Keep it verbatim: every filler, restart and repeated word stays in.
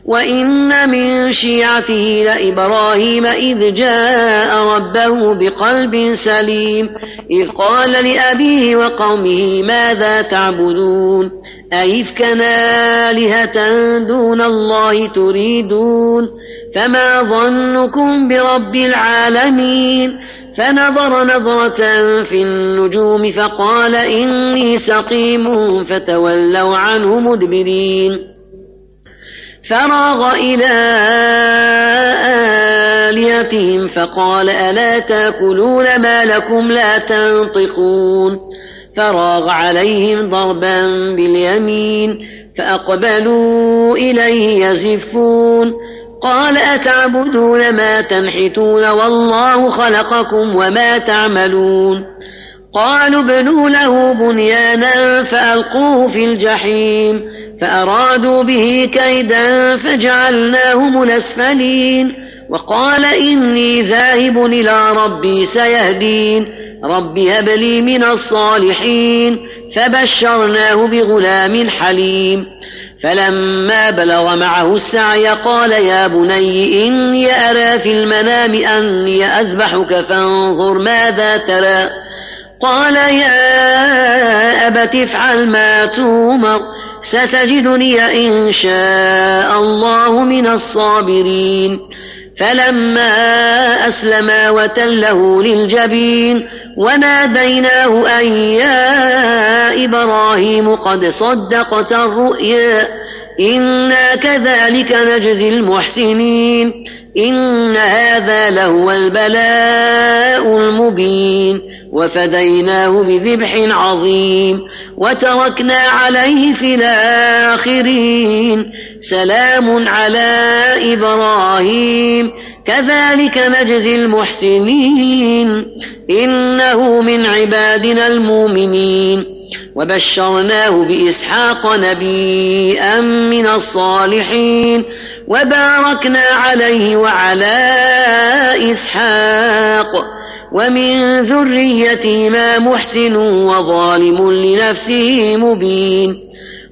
وإن من شيعته لإبراهيم إذ جاء ربه بقلب سليم إذ قال لأبيه وقومه ماذا تعبدون أئفكا آلهة دون الله تريدون فما ظنكم برب العالمين فنظر نظرة في النجوم فقال إني سقيم فتولوا عنه مدبرين فراغ إلى آلهتهم فقال ألا تأكلون ما لكم لا تنطقون فراغ عليهم ضربا باليمين فأقبلوا إليه يزفون قال أتعبدون ما تنحتون والله خلقكم وما تعملون قالوا ابنوا له بنيانا فألقوه في الجحيم فأرادوا به كيدا فجعلناهم الأسفلين وقال إني ذاهب إلى ربي سيهدين رب هب لي من الصالحين فبشرناه بغلام حليم فلما بلغ معه السعي قال يا بني إني أرى في المنام أني أذبحك فانظر ماذا ترى قال يا أبت افعل ما تؤمر ستجدني إن شاء الله من الصابرين فلما أسلما وتله للجبين وناديناه أن يا إبراهيم قد صدقت الرؤيا إنا كذلك نجزي المحسنين إن هذا لهو البلاء المبين وفديناه بذبح عظيم وتركنا عليه في الآخرين سلام على إبراهيم كذلك نجزي المحسنين إنه من عبادنا المؤمنين وبشرناه بإسحاق نبيا من الصالحين وباركنا عليه وعلى إسحاق ومن ذريتهما محسن وظالم لنفسه مبين